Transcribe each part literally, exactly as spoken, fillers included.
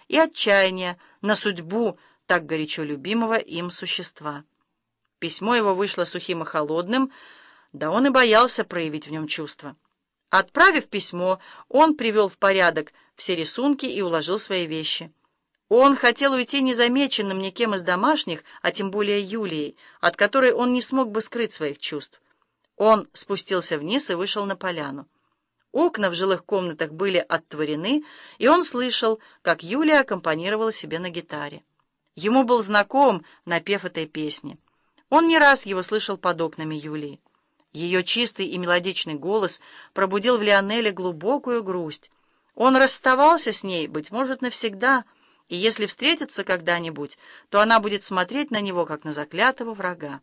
и отчаяния на судьбу так горячо любимого им существа. Письмо его вышло сухим и холодным, да он и боялся проявить в нем чувства. Отправив письмо, он привел в порядок все рисунки и уложил свои вещи. Он хотел уйти незамеченным никем из домашних, а тем более Юлией, от которой он не смог бы скрыть своих чувств. Он спустился вниз и вышел на поляну. Окна в жилых комнатах были оттворены, и он слышал, как Юлия аккомпанировала себе на гитаре. Ему был знаком напев этой песни. Он не раз его слышал под окнами Юлии. Ее чистый и мелодичный голос пробудил в Лионеле глубокую грусть. Он расставался с ней, быть может, навсегда, и если встретится когда-нибудь, то она будет смотреть на него, как на заклятого врага.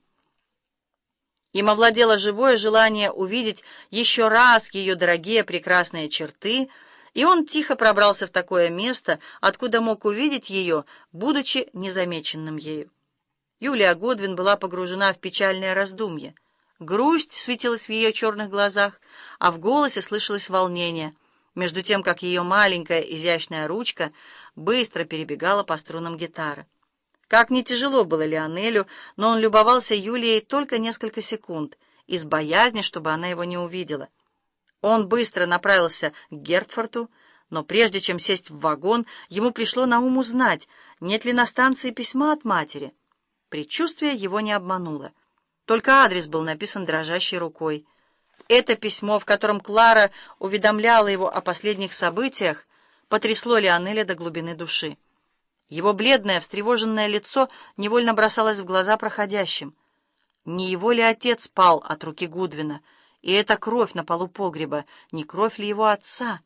Им овладело живое желание увидеть еще раз ее дорогие прекрасные черты, и он тихо пробрался в такое место, откуда мог увидеть ее, будучи незамеченным ею. Юлия Годвин была погружена в печальное раздумье. Грусть светилась в ее черных глазах, а в голосе слышалось волнение, между тем, как ее маленькая изящная ручка быстро перебегала по струнам гитары. Как не тяжело было Лионелю, но он любовался Юлией только несколько секунд, из боязни, чтобы она его не увидела. Он быстро направился к Гертфорту, но прежде чем сесть в вагон, ему пришло на ум узнать, нет ли на станции письма от матери. Предчувствие его не обмануло. Только адрес был написан дрожащей рукой. Это письмо, в котором Клара уведомляла его о последних событиях, потрясло Лионеля до глубины души. Его бледное, встревоженное лицо невольно бросалось в глаза проходящим. Не его ли отец пал от руки Гудвина? И эта кровь на полу погреба, не кровь ли его отца?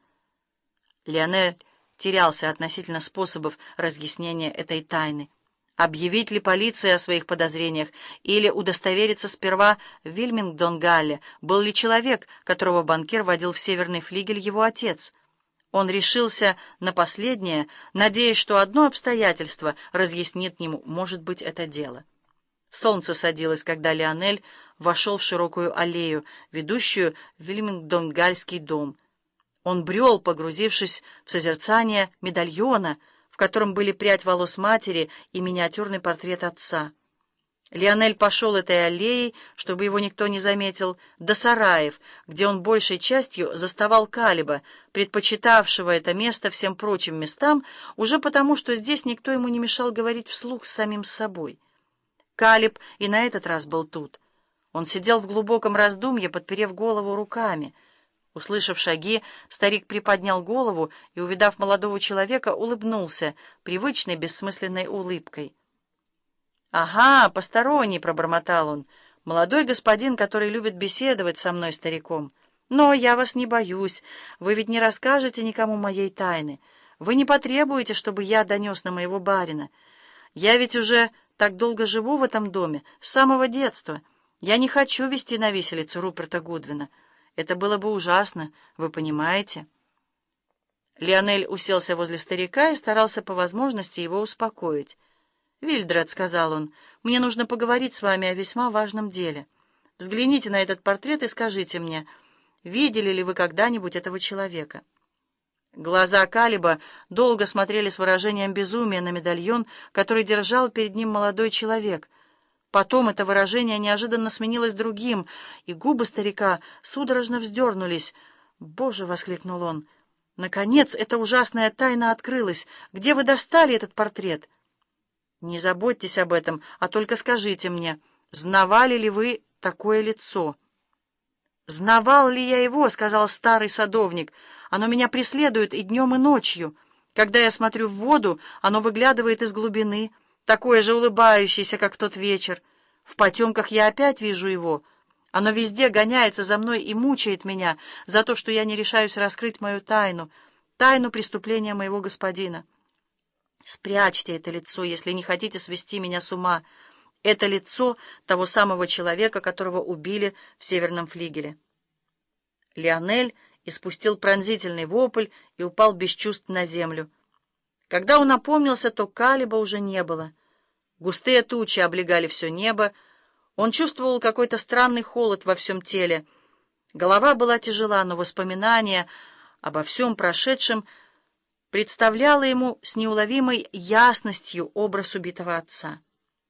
Лионель терялся относительно способов разъяснения этой тайны. Объявить ли полиции о своих подозрениях или удостовериться сперва в Вильмингдон-Галле, был ли человек, которого банкир водил в северный флигель, его отец? Он решился на последнее, надеясь, что одно обстоятельство разъяснит ему, может быть, это дело. Солнце садилось, когда Лионель вошел в широкую аллею, ведущую в Вильмингдон-Гальский дом. Он брел, погрузившись в созерцание медальона, в котором были прядь волос матери и миниатюрный портрет отца. Лионель пошел этой аллеей, чтобы его никто не заметил, до сараев, где он большей частью заставал Калиба, предпочитавшего это место всем прочим местам, уже потому, что здесь никто ему не мешал говорить вслух с самим собой. Калиб и на этот раз был тут. Он сидел в глубоком раздумье, подперев голову руками. Услышав шаги, старик приподнял голову и, увидав молодого человека, улыбнулся привычной бессмысленной улыбкой. «Ага, посторонний», — пробормотал он, — «молодой господин, который любит беседовать со мной, стариком. Но я вас не боюсь, вы ведь не расскажете никому моей тайны. Вы не потребуете, чтобы я донес на моего барина. Я ведь уже так долго живу в этом доме, с самого детства. Я не хочу вести на виселицу Руперта Гудвина. Это было бы ужасно, вы понимаете?» Лионель уселся возле старика и старался по возможности его успокоить. «Вильдред», — сказал он, — «мне нужно поговорить с вами о весьма важном деле. Взгляните на этот портрет и скажите мне, видели ли вы когда-нибудь этого человека?» Глаза Калиба долго смотрели с выражением безумия на медальон, который держал перед ним молодой человек. Потом это выражение неожиданно сменилось другим, и губы старика судорожно вздернулись. «Боже!» — воскликнул он. «Наконец, эта ужасная тайна открылась. Где вы достали этот портрет?» «Не заботьтесь об этом, а только скажите мне, знавали ли вы такое лицо?» «Знавал ли я его?» — сказал старый садовник. «Оно меня преследует и днем, и ночью. Когда я смотрю в воду, оно выглядывает из глубины, такое же улыбающееся, как в тот вечер. В потемках я опять вижу его. Оно везде гоняется за мной и мучает меня за то, что я не решаюсь раскрыть мою тайну, тайну преступления моего господина. Спрячьте это лицо, если не хотите свести меня с ума. Это лицо того самого человека, которого убили в северном флигеле». Лионель испустил пронзительный вопль и упал без чувств на землю. Когда он опомнился, то Калиба уже не было. Густые тучи облегали все небо. Он чувствовал какой-то странный холод во всем теле. Голова была тяжела, но воспоминания обо всем прошедшем представляла ему с неуловимой ясностью образ убитого отца.